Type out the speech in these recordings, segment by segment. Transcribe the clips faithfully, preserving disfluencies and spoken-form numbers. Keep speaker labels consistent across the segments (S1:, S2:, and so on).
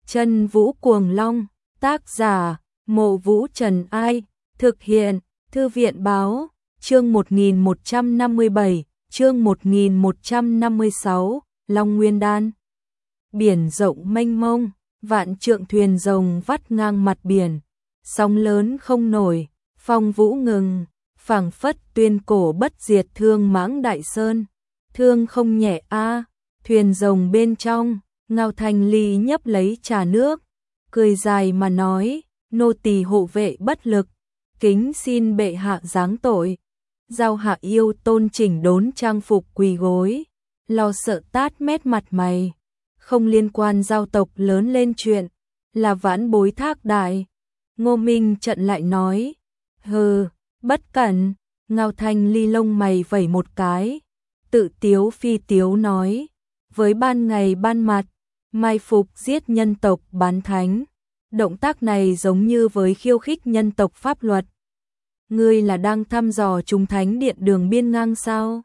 S1: Chân Vũ Cuồng Long, tác giả, Mộ Vũ Trần Ai, thực hiện, Thư viện Báo, chương một nghìn một trăm năm mươi bảy, chương một nghìn một trăm năm mươi sáu, Long Nguyên Đan. Biển rộng mênh mông, vạn trượng thuyền rồng vắt ngang mặt biển, sóng lớn không nổi, phong vũ ngừng, phảng phất tuyên cổ bất diệt thương mãng đại sơn, thương không nhẹ a. Thuyền rồng bên trong, Ngao Thanh Ly nhấp lấy trà nước, cười dài mà nói, nô tỳ hộ vệ bất lực, kính xin bệ hạ giáng tội. Giao Hạ yêu tôn chỉnh đốn trang phục quỳ gối, lo sợ tát mét mặt mày, không liên quan giao tộc lớn lên chuyện, là vãn bối thác đại. Ngô Minh trận lại nói, hừ, bất cẩn. Ngao Thanh Ly lông mày vẩy một cái, tự tiếu phi tiếu nói, với ban ngày ban mặt, mai phục giết nhân tộc bán thánh, động tác này giống như với khiêu khích nhân tộc pháp luật. Ngươi là đang thăm dò chúng thánh điện đường biên ngang sao?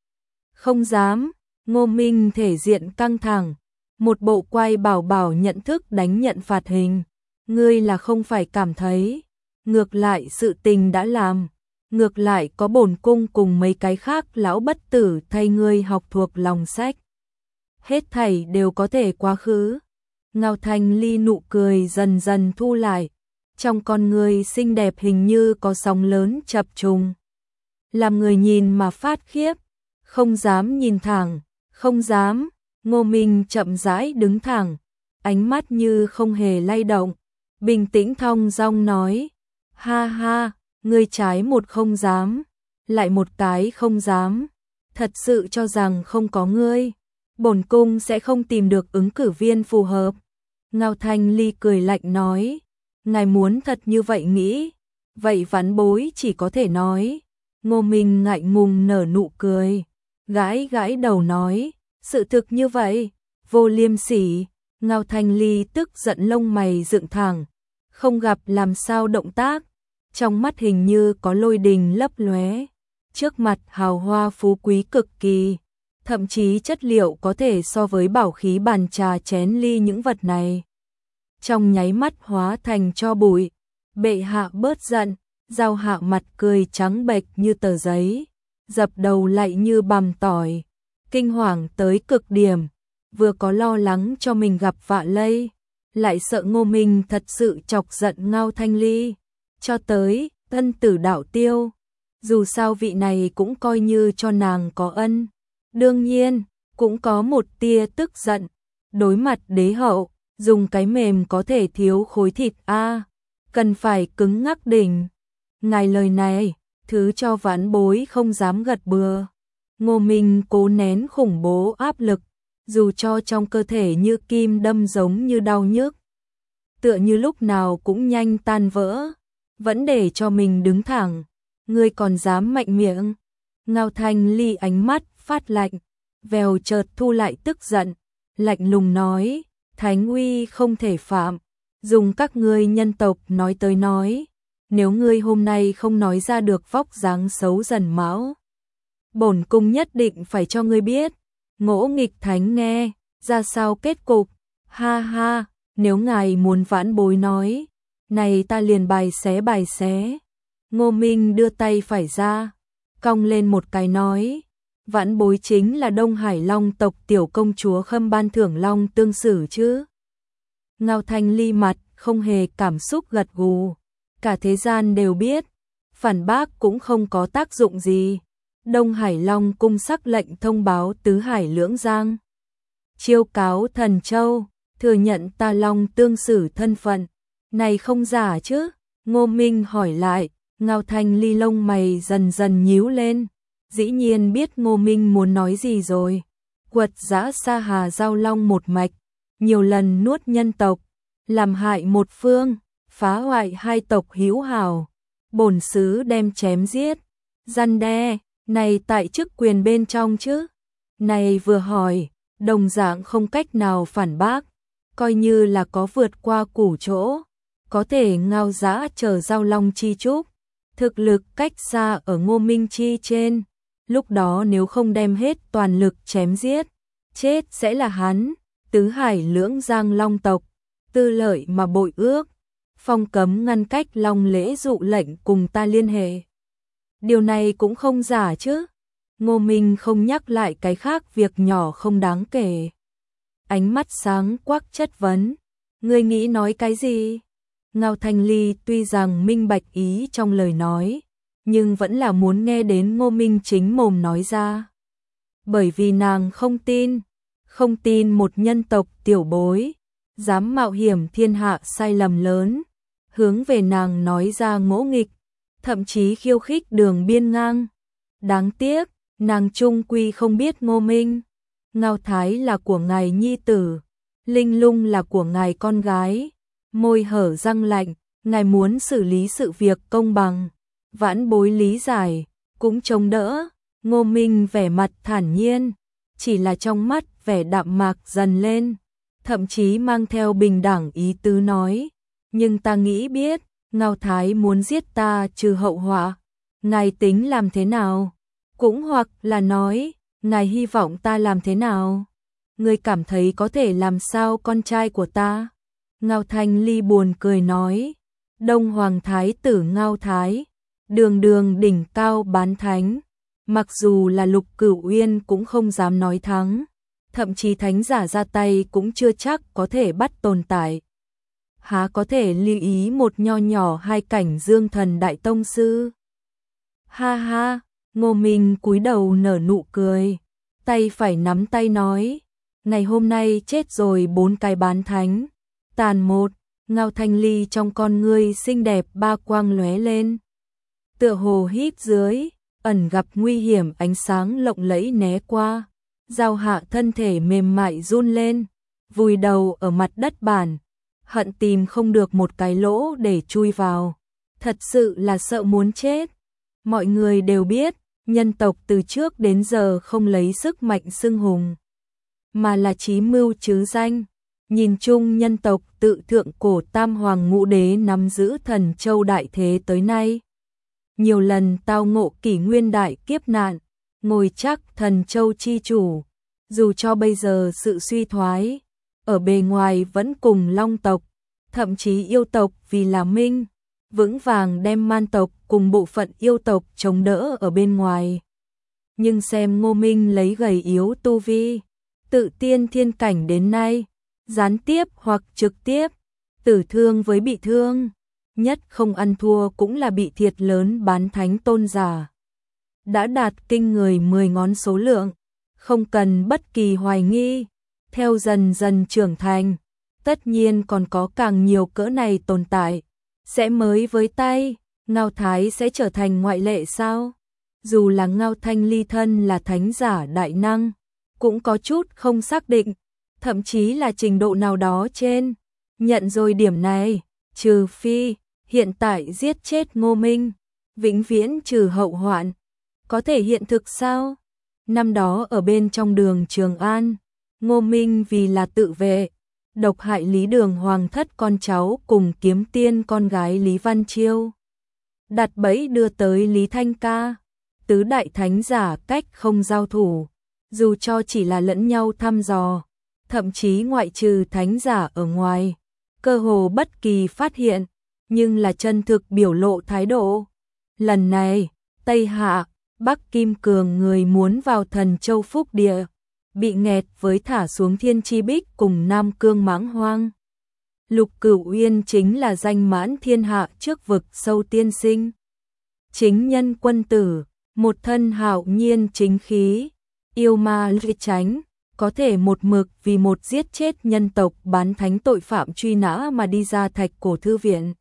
S1: Không dám. Ngô Minh thể diện căng thẳng, một bộ quay bảo bảo nhận thức đánh nhận phạt hình. Ngươi là không phải cảm thấy, ngược lại sự tình đã làm, ngược lại có bổn cung cùng mấy cái khác lão bất tử thay ngươi học thuộc lòng sách. Hết thảy đều có thể quá khứ. Ngao Thanh Ly nụ cười dần dần thu lại, trong con người xinh đẹp hình như có sóng lớn chập trùng, làm người nhìn mà phát khiếp, không dám nhìn thẳng, không dám. Ngô Minh chậm rãi đứng thẳng, ánh mắt như không hề lay động, bình tĩnh thong dong nói, ha ha, ngươi trái một không dám, lại một cái không dám, thật sự cho rằng không có ngươi, bổn cung sẽ không tìm được ứng cử viên phù hợp. Ngao Thanh Ly cười lạnh nói, ngài muốn thật như vậy nghĩ, vậy vãn bối chỉ có thể nói. Ngô Minh ngại ngùng nở nụ cười, gãi gãi đầu nói, sự thực như vậy, vô liêm sỉ. Ngao Thanh Ly tức giận lông mày dựng thẳng, không gặp làm sao động tác, trong mắt hình như có lôi đình lấp lóe, trước mặt hào hoa phú quý cực kỳ, thậm chí chất liệu có thể so với bảo khí bàn trà chén ly những vật này. Trong nháy mắt hóa thành tro bụi, bệ hạ bớt giận. Giao Hạ mặt cười trắng bệch như tờ giấy, dập đầu lại như bằm tỏi, kinh hoàng tới cực điểm, vừa có lo lắng cho mình gặp vạ lây, lại sợ Ngô Minh thật sự chọc giận Ngao Thanh Ly, cho tới tân tử đạo tiêu, dù sao vị này cũng coi như cho nàng có ân, đương nhiên cũng có một tia tức giận, đối mặt đế hậu, dùng cái mềm có thể thiếu khối thịt a, cần phải cứng ngắc đỉnh. Ngài lời này, thứ cho vãn bối không dám gật bừa. Ngô Minh cố nén khủng bố áp lực, dù cho trong cơ thể như kim đâm giống như đau nhức, tựa như lúc nào cũng nhanh tan vỡ, vẫn để cho mình đứng thẳng. Ngươi còn dám mạnh miệng? Ngao Thanh Ly ánh mắt phát lạnh, vèo chợt thu lại tức giận, lạnh lùng nói, thánh uy không thể phạm, dùng các ngươi nhân tộc nói tới nói. Nếu ngươi hôm nay không nói ra được vóc dáng xấu dần máu, bổn cung nhất định phải cho ngươi biết, ngỗ nghịch thánh nghe, ra sao kết cục. Ha ha, nếu ngài muốn vãn bối nói, này ta liền bài xé bài xé. Ngô Minh đưa tay phải ra, cong lên một cái nói, vãn bối chính là Đông Hải Long tộc tiểu công chúa Khâm Ban Thưởng Long Tương Sử chứ. Ngao Thanh Ly mặt không hề cảm xúc gật gù. Cả thế gian đều biết, phản bác cũng không có tác dụng gì. Đông Hải Long cung sắc lệnh thông báo tứ hải lưỡng giang, chiêu cáo Thần Châu, thừa nhận ta Long Tương Sử thân phận, này không giả chứ? Ngô Minh hỏi lại. Ngao Thanh Ly lông mày dần dần nhíu lên, dĩ nhiên biết Ngô Minh muốn nói gì rồi. Quật dã Sa Hà giao long một mạch, nhiều lần nuốt nhân tộc, làm hại một phương, phá hoại hai tộc hữu hảo, bổn sứ đem chém giết, răn đe, này tại chức quyền bên trong chứ. Này vừa hỏi, đồng dạng không cách nào phản bác, coi như là có vượt qua củ chỗ, có thể Ngao dã chờ giao long chi trúc, thực lực cách xa ở Ngô Minh chi trên, lúc đó nếu không đem hết toàn lực chém giết, chết sẽ là hắn. Tứ hải lưỡng giang long tộc, tư lợi mà bội ước, phong cấm ngăn cách Long Lễ dụ lệnh cùng ta liên hệ. Điều này cũng không giả chứ. Ngô Minh không nhắc lại cái khác việc nhỏ không đáng kể. Ánh mắt sáng quắc chất vấn. Ngươi nghĩ nói cái gì? Ngao Thanh Ly tuy rằng minh bạch ý trong lời nói, nhưng vẫn là muốn nghe đến Ngô Minh chính mồm nói ra. Bởi vì nàng không tin, không tin một nhân tộc tiểu bối, dám mạo hiểm thiên hạ sai lầm lớn, hướng về nàng nói ra ngỗ nghịch, thậm chí khiêu khích đường biên ngang. Đáng tiếc, nàng trung quy không biết Ngô Minh. Ngao Thái là của ngài nhi tử, Linh Lung là của ngài con gái. Môi hở răng lạnh, ngài muốn xử lý sự việc công bằng. Vãn bối lý giải, cũng chống đỡ. Ngô Minh vẻ mặt thản nhiên, chỉ là trong mắt vẻ đạm mạc dần lên, thậm chí mang theo bình đẳng ý tứ nói. Nhưng ta nghĩ biết, Ngao Thái muốn giết ta trừ hậu họa, ngài tính làm thế nào? Cũng hoặc là nói, ngài hy vọng ta làm thế nào? Ngươi cảm thấy có thể làm sao con trai của ta? Ngao Thanh Ly buồn cười nói. Đông Hoàng Thái tử Ngao Thái, đường đường đỉnh cao bán thánh, mặc dù là Lục Cửu Uyên cũng không dám nói thắng, thậm chí thánh giả ra tay cũng chưa chắc có thể bắt tồn tại. Há có thể lưu ý một nho nhỏ hai cảnh dương thần đại tông sư? Ha ha, Ngô Minh cúi đầu nở nụ cười, tay phải nắm tay nói, ngày hôm nay chết rồi bốn cái bán thánh, tàn một. Ngao Thanh Ly trong con ngươi xinh đẹp ba quang lóe lên, tựa hồ hít dưới, ẩn gặp nguy hiểm ánh sáng lộng lẫy né qua, Giao Hạ thân thể mềm mại run lên, vùi đầu ở mặt đất bàn, hận tìm không được một cái lỗ để chui vào, thật sự là sợ muốn chết. Mọi người đều biết, nhân tộc từ trước đến giờ không lấy sức mạnh xưng hùng, mà là chí mưu chứ danh. Nhìn chung nhân tộc tự thượng cổ tam hoàng ngũ đế nắm giữ thần châu đại thế tới nay, nhiều lần tao ngộ kỷ nguyên đại kiếp nạn, ngồi chắc thần châu chi chủ, dù cho bây giờ sự suy thoái, ở bề ngoài vẫn cùng long tộc, thậm chí yêu tộc vì là minh, vững vàng đem man tộc cùng bộ phận yêu tộc chống đỡ ở bên ngoài. Nhưng xem Ngô Minh lấy gầy yếu tu vi, tự tiên thiên cảnh đến nay, gián tiếp hoặc trực tiếp, tử thương với bị thương, nhất không ăn thua cũng là bị thiệt lớn bán thánh tôn giả. Đã đạt kinh người mười ngón số lượng, không cần bất kỳ hoài nghi, theo dần dần trưởng thành, tất nhiên còn có càng nhiều cỡ này tồn tại, sẽ mới với tay, Ngao Thái sẽ trở thành ngoại lệ sao? Dù là Ngao Thanh Ly thân là thánh giả đại năng, cũng có chút không xác định, thậm chí là trình độ nào đó trên. Nhận rồi điểm này, trừ phi, hiện tại giết chết Ngô Minh, vĩnh viễn trừ hậu hoạn. Có thể hiện thực sao? Năm đó ở bên trong đường Trường An, Ngô Minh vì là tự vệ, độc hại Lý Đường Hoàng thất con cháu cùng Kiếm Tiên con gái Lý Văn Chiêu. Đặt bẫy đưa tới Lý Thanh Ca, tứ đại thánh giả cách không giao thủ, dù cho chỉ là lẫn nhau thăm dò, thậm chí ngoại trừ thánh giả ở ngoài, cơ hồ bất kỳ phát hiện, nhưng là chân thực biểu lộ thái độ. Lần này, Tây Hạ, Bắc Kim Cường người muốn vào Thần Châu Phúc Địa, bị nghẹt với thả xuống Thiên Chi Bích cùng Nam Cương Mãng Hoang. Lục Cửu Uyên chính là danh mãn thiên hạ trước vực sâu tiên sinh. Chính nhân quân tử, một thân hạo nhiên chính khí, yêu ma lì tránh, có thể một mực vì một giết chết nhân tộc bán thánh tội phạm truy nã mà đi ra Thạch Cổ Thư Viện.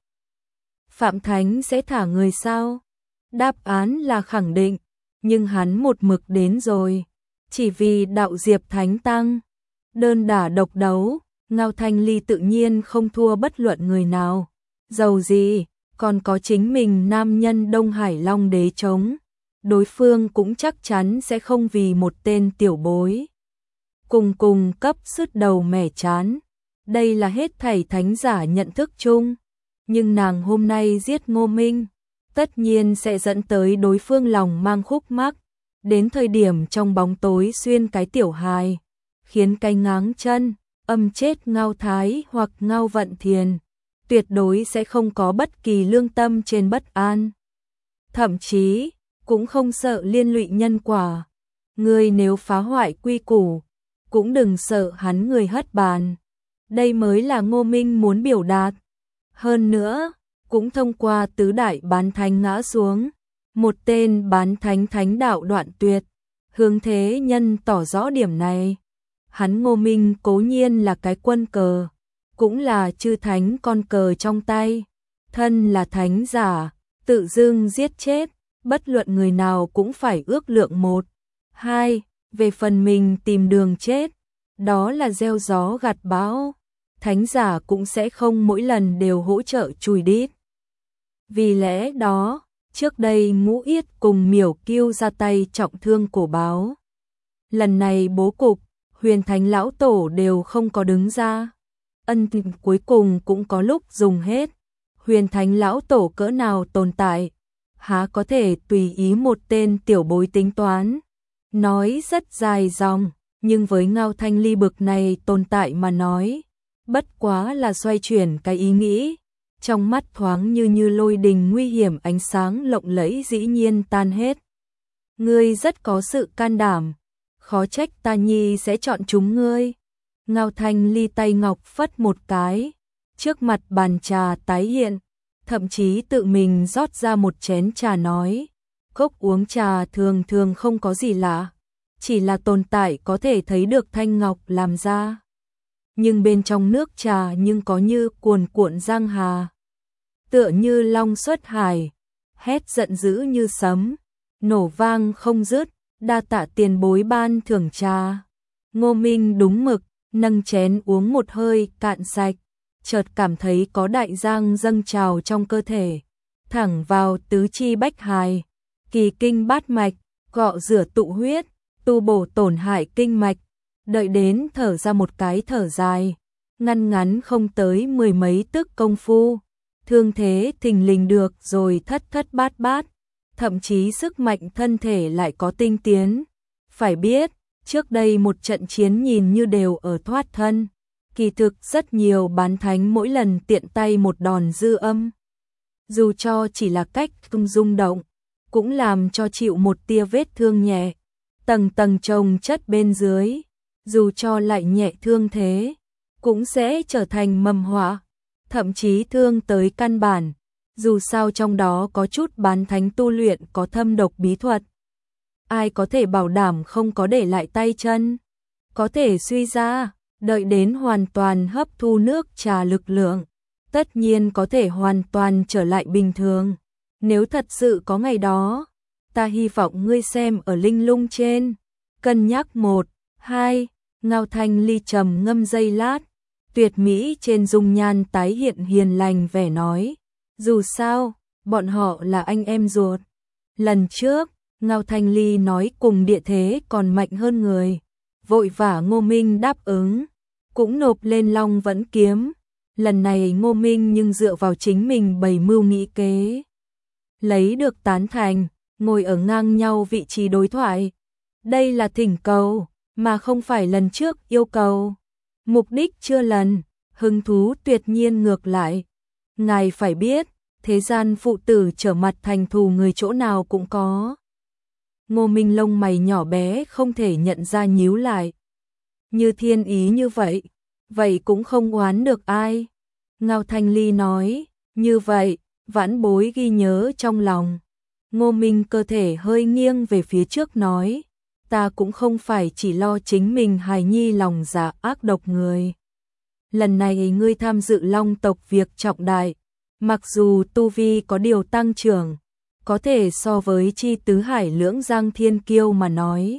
S1: Phạm Thánh sẽ thả người sao? Đáp án là khẳng định, nhưng hắn một mực đến rồi, chỉ vì đạo Diệp Thánh Tăng. Đơn đả độc đấu, Ngao Thanh Ly tự nhiên không thua bất luận người nào. Dầu gì, còn có chính mình nam nhân Đông Hải Long Đế chống. Đối phương cũng chắc chắn sẽ không vì một tên tiểu bối cùng cùng cấp sứt đầu mẻ chán. Đây là hết thảy thánh giả nhận thức chung. Nhưng nàng hôm nay giết Ngô Minh, tất nhiên sẽ dẫn tới đối phương lòng mang khúc mắc. Đến thời điểm trong bóng tối xuyên cái tiểu hài, khiến cái ngáng chân, âm chết Ngao Thái hoặc Ngao Vận Thiền, tuyệt đối sẽ không có bất kỳ lương tâm trên bất an. Thậm chí, cũng không sợ liên lụy nhân quả. Ngươi nếu phá hoại quy củ, cũng đừng sợ hắn người hất bàn. Đây mới là Ngô Minh muốn biểu đạt. Hơn nữa, cũng thông qua tứ đại bán thánh ngã xuống, một tên bán thánh thánh đạo đoạn tuyệt, hướng thế nhân tỏ rõ điểm này. Hắn Ngô Minh cố nhiên là cái quân cờ, cũng là chư thánh con cờ trong tay, thân là thánh giả, tự dưng giết chết, bất luận người nào cũng phải ước lượng một, hai, về phần mình tìm đường chết, đó là gieo gió gặt bão, thánh giả cũng sẽ không mỗi lần đều hỗ trợ chùi đít. Vì lẽ đó, trước đây Ngũ Yết cùng Miểu Kiêu ra tay trọng thương Cổ Báo. Lần này bố cục, Huyền Thánh Lão Tổ đều không có đứng ra. Ân tình cuối cùng cũng có lúc dùng hết. Huyền Thánh Lão Tổ cỡ nào tồn tại, há có thể tùy ý một tên tiểu bối tính toán. Nói rất dài dòng, nhưng với Ngao Thanh Ly bực này tồn tại mà nói, bất quá là xoay chuyển cái ý nghĩ. Trong mắt thoáng như như lôi đình nguy hiểm ánh sáng lộng lẫy dĩ nhiên tan hết. Ngươi rất có sự can đảm, khó trách ta nhi sẽ chọn chúng ngươi. Ngao Thanh Ly tay ngọc phất một cái, trước mặt bàn trà tái hiện, thậm chí tự mình rót ra một chén trà nói, cốc uống trà thường thường không có gì lạ, chỉ là tồn tại có thể thấy được thanh ngọc làm ra. Nhưng bên trong nước trà nhưng có như cuồn cuộn giang hà, tựa như long xuất hải, hét giận dữ như sấm, nổ vang không dứt, đa tạ tiền bối ban thưởng trà. Ngô Minh đúng mực, nâng chén uống một hơi cạn sạch, chợt cảm thấy có đại giang dâng trào trong cơ thể, thẳng vào tứ chi bách hài, kỳ kinh bát mạch, gọ rửa tụ huyết, tu bổ tổn hại kinh mạch, đợi đến thở ra một cái thở dài, ngăn ngắn không tới mười mấy tức công phu, thương thế thình lình được rồi thất thất bát bát, thậm chí sức mạnh thân thể lại có tinh tiến. Phải biết, trước đây một trận chiến nhìn như đều ở thoát thân, kỳ thực rất nhiều bán thánh mỗi lần tiện tay một đòn dư âm. Dù cho chỉ là cách tung rung động, cũng làm cho chịu một tia vết thương nhẹ, tầng tầng chồng chất bên dưới, dù cho lại nhẹ thương thế, cũng sẽ trở thành mầm họa, thậm chí thương tới căn bản, dù sao trong đó có chút bán thánh tu luyện có thâm độc bí thuật. Ai có thể bảo đảm không có để lại tay chân, có thể suy ra, đợi đến hoàn toàn hấp thu nước trà lực lượng, tất nhiên có thể hoàn toàn trở lại bình thường. Nếu thật sự có ngày đó, ta hy vọng ngươi xem ở linh lung trên, cân nhắc một, hai, Ngao Thanh Ly trầm ngâm giây lát, tuyệt mỹ trên dung nhan tái hiện hiền lành vẻ nói, dù sao, bọn họ là anh em ruột. Lần trước, Ngao Thanh Ly nói cùng địa thế còn mạnh hơn người, vội vã Ngô Minh đáp ứng, cũng nộp lên Long Vẫn Kiếm. Lần này Ngô Minh nhưng dựa vào chính mình bày mưu nghĩ kế, lấy được tán thành, ngồi ở ngang nhau vị trí đối thoại. Đây là thỉnh cầu, mà không phải lần trước yêu cầu. Mục đích chưa lần, hứng thú tuyệt nhiên ngược lại. Ngài phải biết, thế gian phụ tử trở mặt thành thù người chỗ nào cũng có. Ngô Minh lông mày nhỏ bé không thể nhận ra nhíu lại. Như thiên ý như vậy, vậy cũng không oán được ai. Ngao Thanh Ly nói, như vậy, vãn bối ghi nhớ trong lòng. Ngô Minh cơ thể hơi nghiêng về phía trước nói, ta cũng không phải chỉ lo chính mình hài nhi lòng dạ ác độc người. Lần này ngươi tham dự Long tộc việc trọng đại, mặc dù tu vi có điều tăng trưởng, có thể so với chi tứ hải lưỡng giang thiên kiêu mà nói,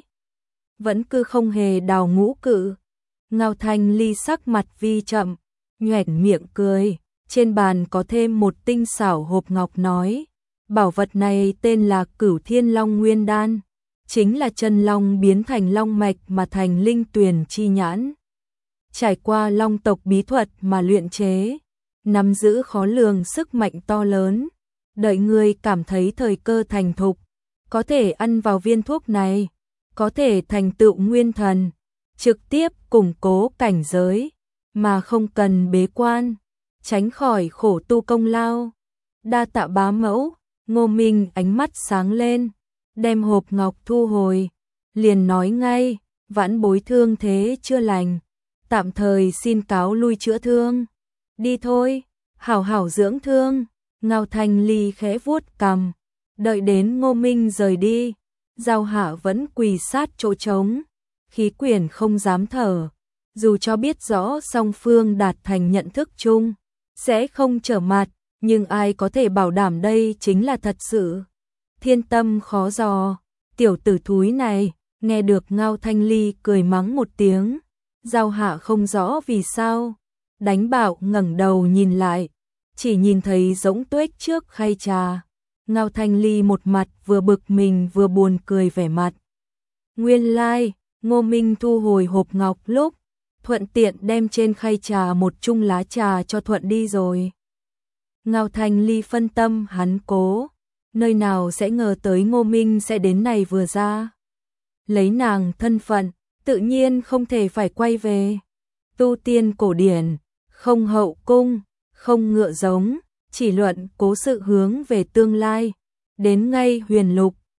S1: vẫn cứ không hề đào ngũ cự. Ngao Thanh Ly sắc mặt vi chậm, nhoẻn miệng cười, trên bàn có thêm một tinh xảo hộp ngọc nói, bảo vật này tên là Cửu Thiên Long Nguyên Đan, chính là chân long biến thành long mạch mà thành linh tuyền chi nhãn. Trải qua long tộc bí thuật mà luyện chế, nắm giữ khó lường sức mạnh to lớn, đợi ngươi cảm thấy thời cơ thành thục, có thể ăn vào viên thuốc này, có thể thành tựu nguyên thần, trực tiếp củng cố cảnh giới, mà không cần bế quan, tránh khỏi khổ tu công lao. Đa tạ bá mẫu. Ngô Minh ánh mắt sáng lên, đem hộp ngọc thu hồi, liền nói ngay, vãn bối thương thế chưa lành, tạm thời xin cáo lui chữa thương. Đi thôi, hảo hảo dưỡng thương. Ngao Thanh Ly khẽ vuốt cằm, đợi đến Ngô Minh rời đi, Giao Hạ vẫn quỳ sát chỗ trống, khí quyển không dám thở, dù cho biết rõ song phương đạt thành nhận thức chung, sẽ không trở mặt, nhưng ai có thể bảo đảm đây chính là thật sự. Thiên tâm khó dò, tiểu tử thúi này. Nghe được Ngao Thanh Ly cười mắng một tiếng, Giao Hạ không rõ vì sao, đánh bạo ngẩng đầu nhìn lại, chỉ nhìn thấy Rỗng Tuếch trước khay trà. Ngao Thanh Ly một mặt vừa bực mình vừa buồn cười vẻ mặt. Nguyên lai, like, Ngô Minh thu hồi hộp ngọc lúc, thuận tiện đem trên khay trà một chung lá trà cho thuận đi rồi. Ngao Thanh Ly phân tâm hắn cố, nơi nào sẽ ngờ tới Ngô Minh sẽ đến này vừa ra. Lấy nàng thân phận, tự nhiên không thể phải quay về. Tu tiên cổ điển, không hậu cung, không ngựa giống, chỉ luận cố sự hướng về tương lai. Đến ngay huyền lục,